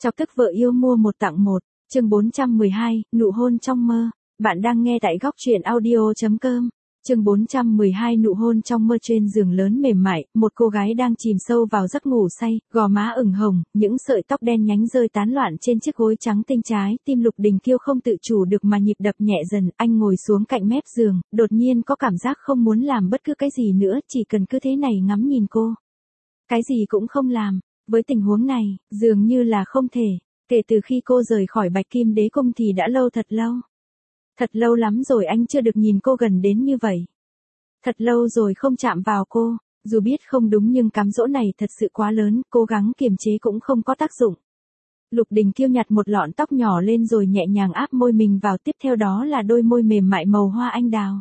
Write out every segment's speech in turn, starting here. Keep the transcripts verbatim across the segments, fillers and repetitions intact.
Chọc tức vợ yêu mua một tặng một, chương bốn trăm mười hai, nụ hôn trong mơ. Bạn đang nghe tại góc truyện audio.com. Chương bốn trăm mười hai nụ hôn trong mơ. Trên giường lớn mềm mại, một cô gái đang chìm sâu vào giấc ngủ say, gò má ửng hồng, những sợi tóc đen nhánh rơi tán loạn trên chiếc gối trắng tinh trái, tim Lục Đình Kiêu không tự chủ được mà nhịp đập nhẹ dần. Anh ngồi xuống cạnh mép giường, đột nhiên có cảm giác không muốn làm bất cứ cái gì nữa, chỉ cần cứ thế này ngắm nhìn cô. Cái gì cũng không làm. Với tình huống này, dường như là không thể. Kể từ khi cô rời khỏi Bạch Kim Đế Cung thì đã lâu thật lâu. Thật lâu lắm rồi anh chưa được nhìn cô gần đến như vậy. Thật lâu rồi không chạm vào cô, dù biết không đúng nhưng cám dỗ này thật sự quá lớn, cố gắng kiềm chế cũng không có tác dụng. Lục Đình Kiêu nhặt một lọn tóc nhỏ lên rồi nhẹ nhàng áp môi mình vào, tiếp theo đó là đôi môi mềm mại màu hoa anh đào.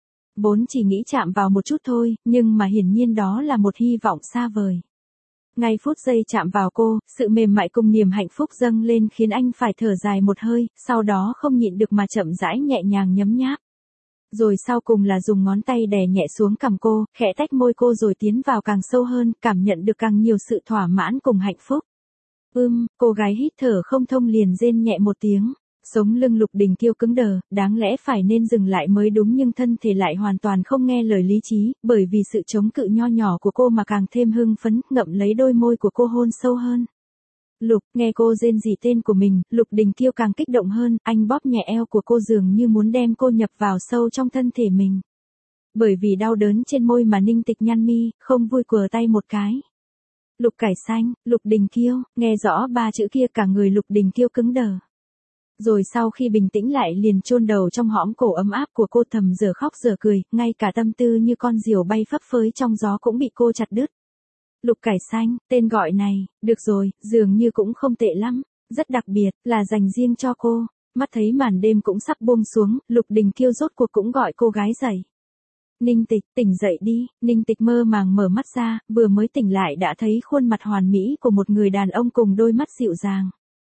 Vốn chỉ nghĩ chạm vào một chút thôi, nhưng mà hiển nhiên đó là một hy vọng xa vời. Ngay phút giây chạm vào cô, sự mềm mại cùng niềm hạnh phúc dâng lên khiến anh phải thở dài một hơi, sau đó không nhịn được mà chậm rãi nhẹ nhàng nhấm nháp. Rồi sau cùng là dùng ngón tay đè nhẹ xuống cằm cô, khẽ tách môi cô rồi tiến vào càng sâu hơn, cảm nhận được càng nhiều sự thỏa mãn cùng hạnh phúc. Ưm, cô gái hít thở không thông liền rên nhẹ một tiếng. Sống lưng Lục Đình Kiêu cứng đờ, đáng lẽ phải nên dừng lại mới đúng nhưng thân thể lại hoàn toàn không nghe lời lý trí, bởi vì sự chống cự nho nhỏ của cô mà càng thêm hưng phấn, ngậm lấy đôi môi của cô hôn sâu hơn. Lục, nghe cô rên rỉ tên của mình, Lục Đình Kiêu càng kích động hơn, anh bóp nhẹ eo của cô dường như muốn đem cô nhập vào sâu trong thân thể mình. Bởi vì đau đớn trên môi mà Ninh Tịch nhăn mi, không vui quờ tay một cái. Lục Cải Xanh, Lục Đình Kiêu, nghe rõ ba chữ kia cả người Lục Đình Kiêu cứng đờ. Rồi sau khi bình tĩnh lại liền chôn đầu trong hõm cổ ấm áp của cô, thầm dở khóc dở cười, ngay cả tâm tư như con diều bay phấp phới trong gió cũng bị cô chặt đứt. Lục Cải Xanh, tên gọi này, được rồi, dường như cũng không tệ lắm, rất đặc biệt, là dành riêng cho cô. Mắt thấy màn đêm cũng sắp buông xuống, Lục Đình Kiêu rốt cuộc cũng gọi cô gái dậy. Ninh Tịch, tỉnh dậy đi. Ninh Tịch mơ màng mở mắt ra, vừa mới tỉnh lại đã thấy khuôn mặt hoàn mỹ của một người đàn ông cùng đôi mắt dịu dàng.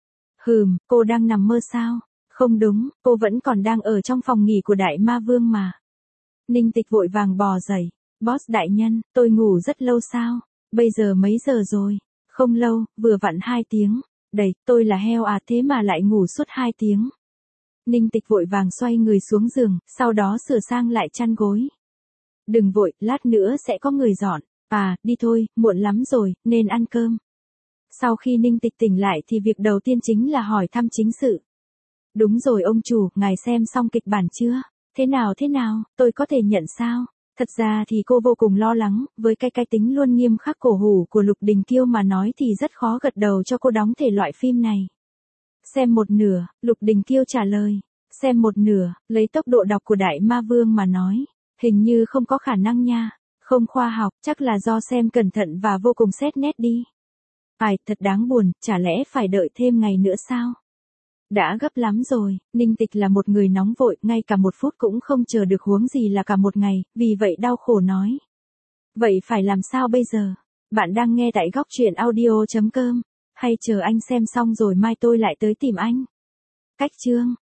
Hừm, cô đang nằm mơ sao? Không đúng, cô vẫn còn đang ở trong phòng nghỉ của Đại Ma Vương mà. Ninh Tịch vội vàng bò dậy. Boss đại nhân, tôi ngủ rất lâu sao? Bây giờ mấy giờ rồi? Không lâu, vừa vặn hai tiếng. Đầy, tôi là heo à, thế mà lại ngủ suốt hai tiếng. Ninh Tịch vội vàng xoay người xuống giường, sau đó sửa sang lại chăn gối. Đừng vội, lát nữa sẽ có người dọn. À, đi thôi, muộn lắm rồi, nên ăn cơm. Sau khi Ninh Tịch tỉnh lại thì việc đầu tiên chính là hỏi thăm chính sự. Đúng rồi ông chủ, ngài xem xong kịch bản chưa? Thế nào thế nào, tôi có thể nhận sao? Thật ra thì cô vô cùng lo lắng, với cái cái tính luôn nghiêm khắc cổ hủ của Lục Đình Kiêu mà nói thì rất khó gật đầu cho cô đóng thể loại phim này. Xem một nửa, Lục Đình Kiêu trả lời. Xem một nửa, lấy tốc độ đọc của Đại Ma Vương mà nói. Hình như không có khả năng nha. Không khoa học, chắc là do xem cẩn thận và vô cùng xét nét đi. Phải, thật đáng buồn, chả lẽ phải đợi thêm ngày nữa sao? Đã gấp lắm rồi, Ninh Tịch là một người nóng vội, ngay cả một phút cũng không chờ được, huống gì là cả một ngày, vì vậy đau khổ nói. Vậy phải làm sao bây giờ? Bạn đang nghe tại góc truyện audio.com, hay chờ anh xem xong rồi mai tôi lại tới tìm anh? Cách chương,